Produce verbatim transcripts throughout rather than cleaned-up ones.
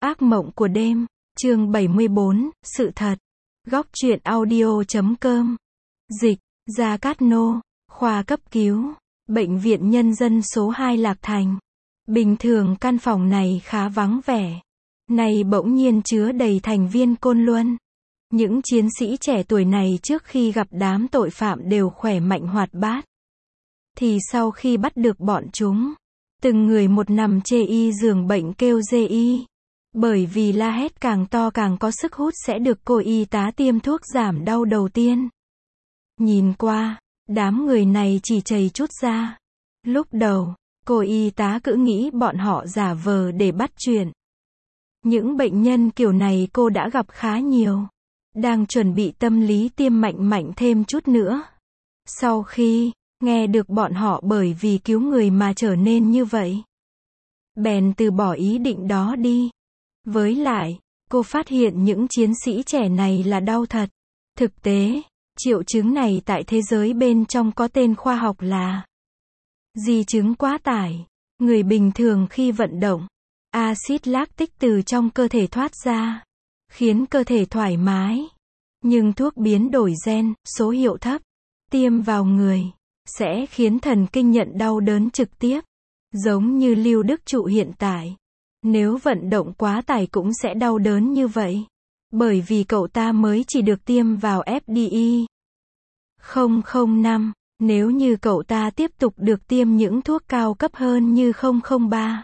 Ác mộng của đêm, chương bảy mươi bốn, sự thật. Góc truyện audio chấm com. Dịch, Gia Cát Nô, khoa cấp cứu, Bệnh viện Nhân dân số hai Lạc Thành. Bình thường căn phòng này khá vắng vẻ. Nay bỗng nhiên chứa đầy thành viên Côn Luân. Những chiến sĩ trẻ tuổi này trước khi gặp đám tội phạm đều khỏe mạnh hoạt bát. Thì sau khi bắt được bọn chúng, từng người một nằm chê y giường bệnh kêu dê y. Bởi vì la hét càng to càng có sức hút sẽ được cô y tá tiêm thuốc giảm đau đầu tiên. Nhìn qua, đám người này chỉ chầy chút ra. Lúc đầu, cô y tá cứ nghĩ bọn họ giả vờ để bắt chuyện. Những bệnh nhân kiểu này cô đã gặp khá nhiều. Đang chuẩn bị tâm lý tiêm mạnh mạnh thêm chút nữa. Sau khi nghe được bọn họ bởi vì cứu người mà trở nên như vậy, bèn từ bỏ ý định đó đi. Với lại, cô phát hiện những chiến sĩ trẻ này là đau thật. Thực tế, triệu chứng này tại thế giới bên trong có tên khoa học là di chứng quá tải. Người bình thường khi vận động, axit lactic từ trong cơ thể thoát ra, khiến cơ thể thoải mái. Nhưng thuốc biến đổi gen, số hiệu thấp, tiêm vào người, sẽ khiến thần kinh nhận đau đớn trực tiếp. Giống như Lưu Đức Trụ hiện tại. Nếu vận động quá tải cũng sẽ đau đớn như vậy. Bởi vì cậu ta mới chỉ được tiêm vào ép đê i. không không năm, nếu như cậu ta tiếp tục được tiêm những thuốc cao cấp hơn như không không ba,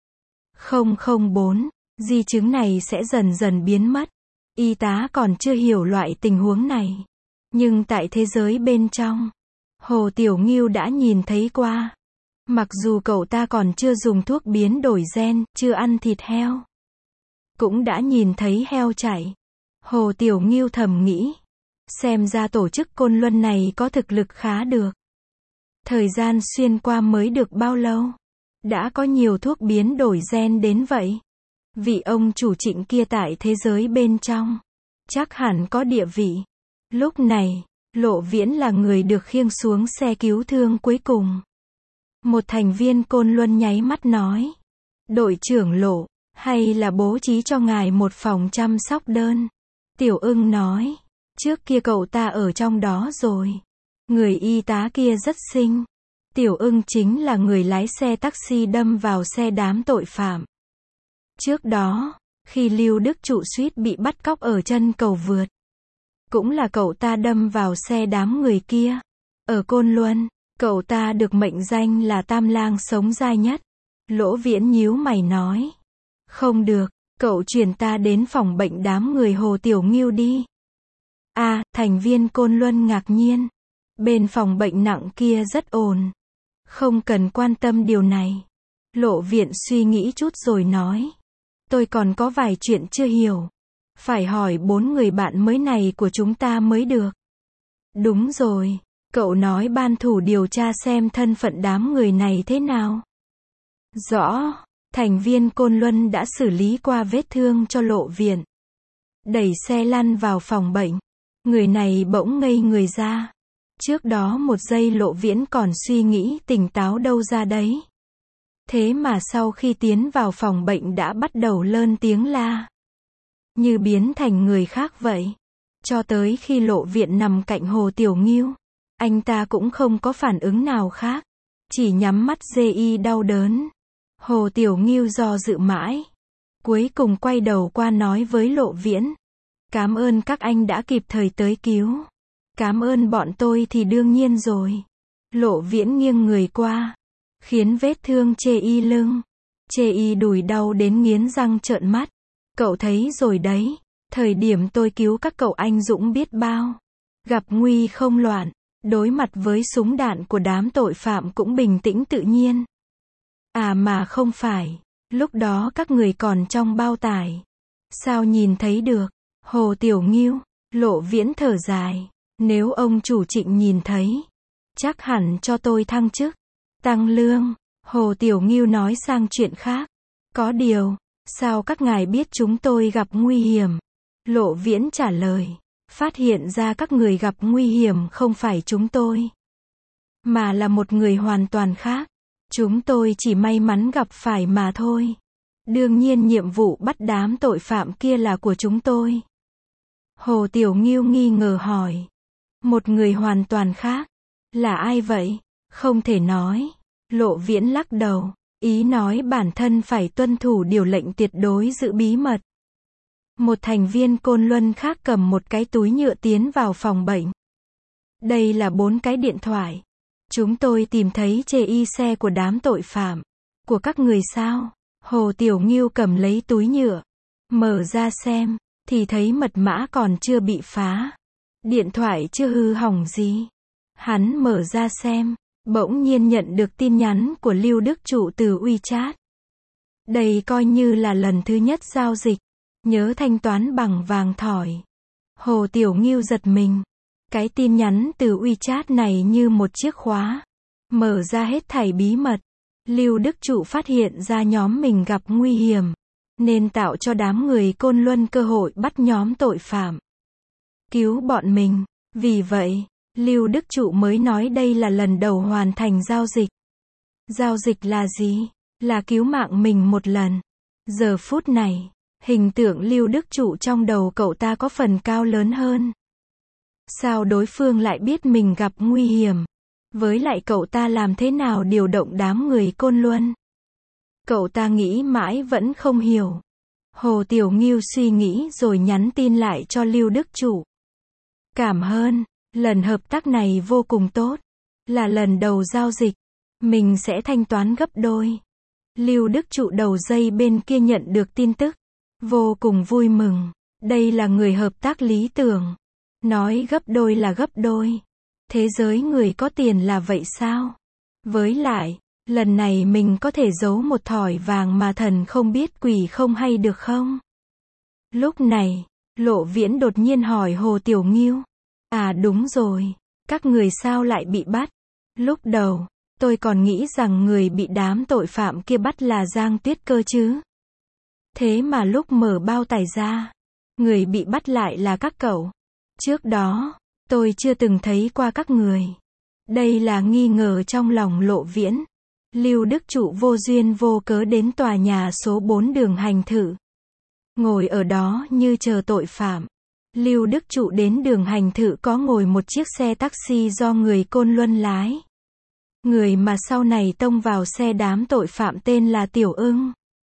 không không bốn, di chứng này sẽ dần dần biến mất. Y tá còn chưa hiểu loại tình huống này. Nhưng tại thế giới bên trong, Hồ Tiểu Ngưu đã nhìn thấy qua. Mặc dù cậu ta còn chưa dùng thuốc biến đổi gen, chưa ăn thịt heo, cũng đã nhìn thấy heo chạy. Hồ Tiểu Ngưu thầm nghĩ, xem ra tổ chức Côn Luân này có thực lực khá được. Thời gian xuyên qua mới được bao lâu, đã có nhiều thuốc biến đổi gen đến vậy. Vị ông chủ Trịnh kia tại thế giới bên trong, chắc hẳn có địa vị. Lúc này, Lộ Viễn là người được khiêng xuống xe cứu thương cuối cùng. Một thành viên Côn Luân nháy mắt nói, đội trưởng Lộ, hay là bố trí cho ngài một phòng chăm sóc đơn. Tiểu Ưng nói, trước kia cậu ta ở trong đó rồi. Người y tá kia rất xinh. Tiểu Ưng chính là người lái xe taxi đâm vào xe đám tội phạm. Trước đó, khi Lưu Đức Trụ suýt bị bắt cóc ở chân cầu vượt, cũng là cậu ta đâm vào xe đám người kia. Ở Côn Luân, cậu ta được mệnh danh là Tam Lang sống dai nhất. Lỗ Viễn nhíu mày nói, không được, cậu chuyển ta đến phòng bệnh đám người Hồ Tiểu Ngưu đi. A, à, thành viên Côn Luân ngạc nhiên. Bên phòng bệnh nặng kia rất ồn. Không cần quan tâm điều này. Lộ Viện suy nghĩ chút rồi nói, tôi còn có vài chuyện chưa hiểu. Phải hỏi bốn người bạn mới này của chúng ta mới được. Đúng rồi, cậu nói ban thủ điều tra xem thân phận đám người này thế nào. Rõ, thành viên Côn Luân đã xử lý qua vết thương cho Lộ Viện. Đẩy xe lăn vào phòng bệnh. Người này bỗng ngây người ra. Trước đó một giây Lộ Viễn còn suy nghĩ tỉnh táo đâu ra đấy. Thế mà sau khi tiến vào phòng bệnh đã bắt đầu lớn tiếng la. Như biến thành người khác vậy. Cho tới khi Lộ Viện nằm cạnh Hồ Tiểu Ngưu, anh ta cũng không có phản ứng nào khác. Chỉ nhắm mắt dê y đau đớn. Hồ Tiểu Ngưu do dự mãi. Cuối cùng quay đầu qua nói với Lộ Viễn. Cảm ơn các anh đã kịp thời tới cứu. Cảm ơn bọn tôi thì đương nhiên rồi. Lộ Viễn nghiêng người qua, khiến vết thương chê y lưng, chê y đùi đau đến nghiến răng trợn mắt. Cậu thấy rồi đấy, thời điểm tôi cứu các cậu anh dũng biết bao. Gặp nguy không loạn, đối mặt với súng đạn của đám tội phạm cũng bình tĩnh tự nhiên. À mà không phải, lúc đó các người còn trong bao tải. Sao nhìn thấy được? Hồ Tiểu Ngưu, Lộ Viễn thở dài. Nếu ông chủ Trịnh nhìn thấy, chắc hẳn cho tôi thăng chức, tăng lương. Hồ Tiểu Ngưu nói sang chuyện khác. Có điều, sao các ngài biết chúng tôi gặp nguy hiểm? Lộ Viễn trả lời, phát hiện ra các người gặp nguy hiểm không phải chúng tôi, mà là một người hoàn toàn khác. Chúng tôi chỉ may mắn gặp phải mà thôi. Đương nhiên nhiệm vụ bắt đám tội phạm kia là của chúng tôi. Hồ Tiểu Ngưu nghi ngờ hỏi. Một người hoàn toàn khác. Là ai vậy? Không thể nói. Lộ Viễn lắc đầu. Ý nói bản thân phải tuân thủ điều lệnh tuyệt đối giữ bí mật. Một thành viên Côn Luân khác cầm một cái túi nhựa tiến vào phòng bệnh. Đây là bốn cái điện thoại. Chúng tôi tìm thấy chê y xe của đám tội phạm. Của các người sao? Hồ Tiểu Ngưu cầm lấy túi nhựa. Mở ra xem. Thì thấy mật mã còn chưa bị phá. Điện thoại chưa hư hỏng gì. Hắn mở ra xem. Bỗng nhiên nhận được tin nhắn của Lưu Đức Trụ từ WeChat. Đây coi như là lần thứ nhất giao dịch. Nhớ thanh toán bằng vàng thỏi. Hồ Tiểu Ngưu giật mình. Cái tin nhắn từ WeChat này như một chiếc khóa. Mở ra hết thảy bí mật. Lưu Đức Trụ phát hiện ra nhóm mình gặp nguy hiểm. Nên tạo cho đám người Côn Luân cơ hội bắt nhóm tội phạm. Cứu bọn mình. Vì vậy, Lưu Đức Trụ mới nói đây là lần đầu hoàn thành giao dịch. Giao dịch là gì? Là cứu mạng mình một lần. Giờ phút này, hình tượng Lưu Đức Trụ trong đầu cậu ta có phần cao lớn hơn. Sao đối phương lại biết mình gặp nguy hiểm? Với lại cậu ta làm thế nào điều động đám người Côn Luân? Cậu ta nghĩ mãi vẫn không hiểu. Hồ Tiểu Ngưu suy nghĩ rồi nhắn tin lại cho Lưu Đức Trụ. Cảm ơn, lần hợp tác này vô cùng tốt. Là lần đầu giao dịch. Mình sẽ thanh toán gấp đôi. Lưu Đức Trụ đầu dây bên kia nhận được tin tức. Vô cùng vui mừng. Đây là người hợp tác lý tưởng. Nói gấp đôi là gấp đôi. Thế giới người có tiền là vậy sao? Với lại, lần này mình có thể giấu một thỏi vàng mà thần không biết quỷ không hay được không? Lúc này, Lộ Viễn đột nhiên hỏi Hồ Tiểu Ngưu. À đúng rồi, các người sao lại bị bắt? Lúc đầu, tôi còn nghĩ rằng người bị đám tội phạm kia bắt là Giang Tuyết cơ chứ. Thế mà lúc mở bao tải ra, người bị bắt lại là các cậu. Trước đó, tôi chưa từng thấy qua các người. Đây là nghi ngờ trong lòng Lộ Viễn. Lưu Đức Trụ vô duyên vô cớ đến tòa nhà số bốn đường Hành Thự. Ngồi ở đó như chờ tội phạm. Lưu Đức Trụ đến đường Hành Thự có ngồi một chiếc xe taxi do người Côn Luân lái. Người mà sau này tông vào xe đám tội phạm tên là Tiểu Ưng.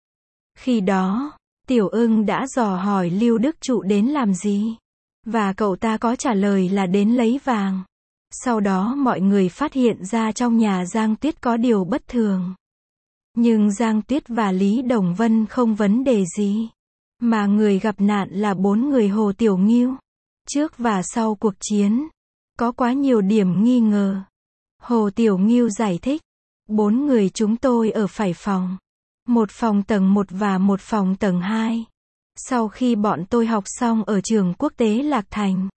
Khi đó, Tiểu Ưng đã dò hỏi Lưu Đức Trụ đến làm gì. Và cậu ta có trả lời là đến lấy vàng. Sau đó mọi người phát hiện ra trong nhà Giang Tuyết có điều bất thường. Nhưng Giang Tuyết và Lý Đồng Vân không vấn đề gì. Mà người gặp nạn là bốn người Hồ Tiểu Ngưu. Trước và sau cuộc chiến, có quá nhiều điểm nghi ngờ. Hồ Tiểu Ngưu giải thích. Bốn người chúng tôi ở phải phòng. Một phòng tầng một và một phòng tầng hai. Sau khi bọn tôi học xong ở trường quốc tế Lạc Thành,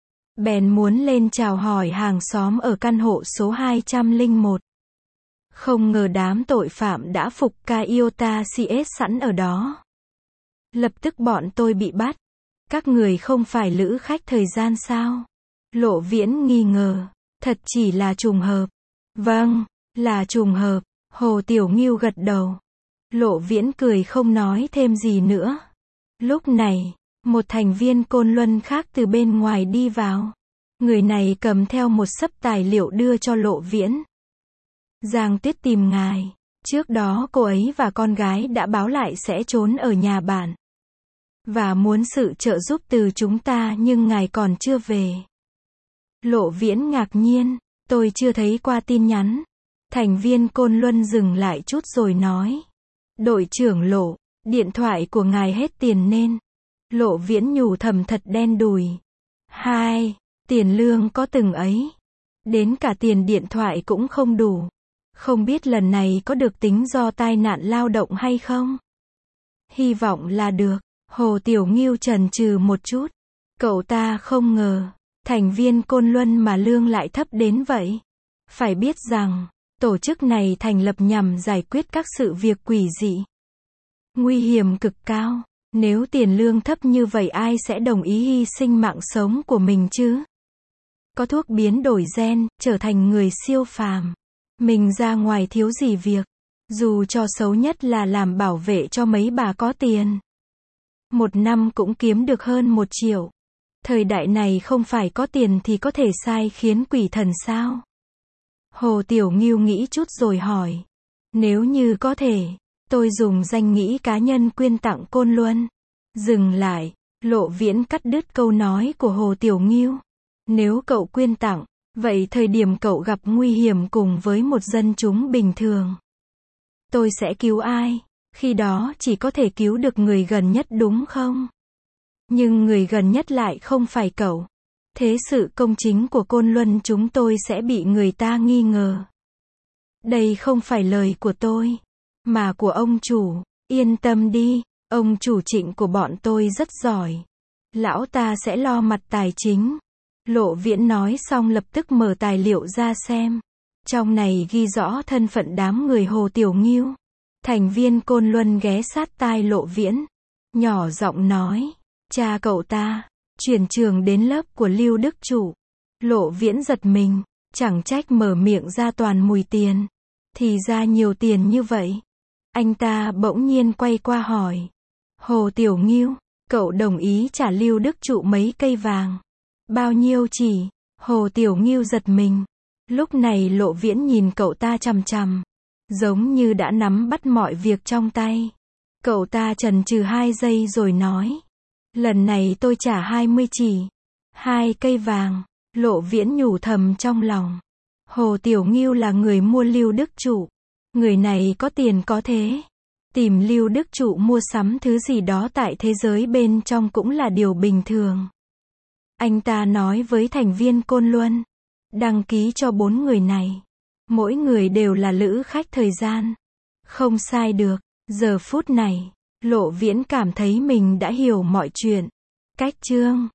bèn muốn lên chào hỏi hàng xóm ở căn hộ số hai trăm lẻ một. Không ngờ đám tội phạm đã phục Toyota Ciaz sẵn ở đó. Lập tức bọn tôi bị bắt. Các người không phải lữ khách thời gian sao? Lộ Viễn nghi ngờ. Thật chỉ là trùng hợp. Vâng, là trùng hợp. Hồ Tiểu Ngưu gật đầu. Lộ Viễn cười không nói thêm gì nữa. Lúc này, một thành viên Côn Luân khác từ bên ngoài đi vào. Người này cầm theo một xấp tài liệu đưa cho Lộ Viễn. Giang Tuyết tìm ngài. Trước đó cô ấy và con gái đã báo lại sẽ trốn ở nhà bạn. Và muốn sự trợ giúp từ chúng ta nhưng ngài còn chưa về. Lộ Viễn ngạc nhiên. Tôi chưa thấy qua tin nhắn. Thành viên Côn Luân dừng lại chút rồi nói. Đội trưởng Lộ, điện thoại của ngài hết tiền nên. Lộ Viễn nhủ thầm thật đen đủi. Hai, tiền lương có từng ấy. Đến cả tiền điện thoại cũng không đủ. Không biết lần này có được tính do tai nạn lao động hay không? Hy vọng là được. Hồ Tiểu Ngưu chần chừ một chút. Cậu ta không ngờ, thành viên Côn Luân mà lương lại thấp đến vậy. Phải biết rằng, tổ chức này thành lập nhằm giải quyết các sự việc quỷ dị. Nguy hiểm cực cao. Nếu tiền lương thấp như vậy ai sẽ đồng ý hy sinh mạng sống của mình chứ? Có thuốc biến đổi gen, trở thành người siêu phàm. Mình ra ngoài thiếu gì việc. Dù cho xấu nhất là làm bảo vệ cho mấy bà có tiền. Một năm cũng kiếm được hơn một triệu. Thời đại này không phải có tiền thì có thể sai khiến quỷ thần sao? Hồ Tiểu Ngưu nghĩ chút rồi hỏi. Nếu như có thể, tôi dùng danh nghĩa cá nhân quyên tặng Côn Luân. Dừng lại, Lộ Viễn cắt đứt câu nói của Hồ Tiểu Ngưu. Nếu cậu quyên tặng, vậy thời điểm cậu gặp nguy hiểm cùng với một dân chúng bình thường, tôi sẽ cứu ai? Khi đó chỉ có thể cứu được người gần nhất đúng không? Nhưng người gần nhất lại không phải cậu. Thế sự công chính của Côn Luân chúng tôi sẽ bị người ta nghi ngờ. Đây không phải lời của tôi, mà của ông chủ. Yên tâm đi, ông chủ Trịnh của bọn tôi rất giỏi. Lão ta sẽ lo mặt tài chính. Lộ Viễn nói xong lập tức mở tài liệu ra xem. Trong này ghi rõ thân phận đám người Hồ Tiểu Ngưu. Thành viên Côn Luân ghé sát tai Lộ Viễn, nhỏ giọng nói, cha cậu ta, chuyển trường đến lớp của Lưu Đức Trụ. Lộ Viễn giật mình, chẳng trách mở miệng ra toàn mùi tiền. Thì ra nhiều tiền như vậy. Anh ta bỗng nhiên quay qua hỏi, Hồ Tiểu Ngưu, cậu đồng ý trả Lưu Đức Trụ mấy cây vàng? Bao nhiêu chỉ? Hồ Tiểu Ngưu giật mình. Lúc này Lộ Viễn nhìn cậu ta chằm chằm, giống như đã nắm bắt mọi việc trong tay. Cậu ta chần chừ hai giây rồi nói, lần này tôi trả hai mươi chỉ. Hai cây vàng. Lộ Viễn nhủ thầm trong lòng. Hồ Tiểu Ngưu là người mua Lưu Đức Trụ. Người này có tiền có thế. Tìm Lưu Đức Trụ mua sắm thứ gì đó tại thế giới bên trong cũng là điều bình thường. Anh ta nói với thành viên Côn Luân, đăng ký cho bốn người này. Mỗi người đều là lữ khách thời gian. Không sai được. Giờ phút này, Lộ Viễn cảm thấy mình đã hiểu mọi chuyện. Cách chương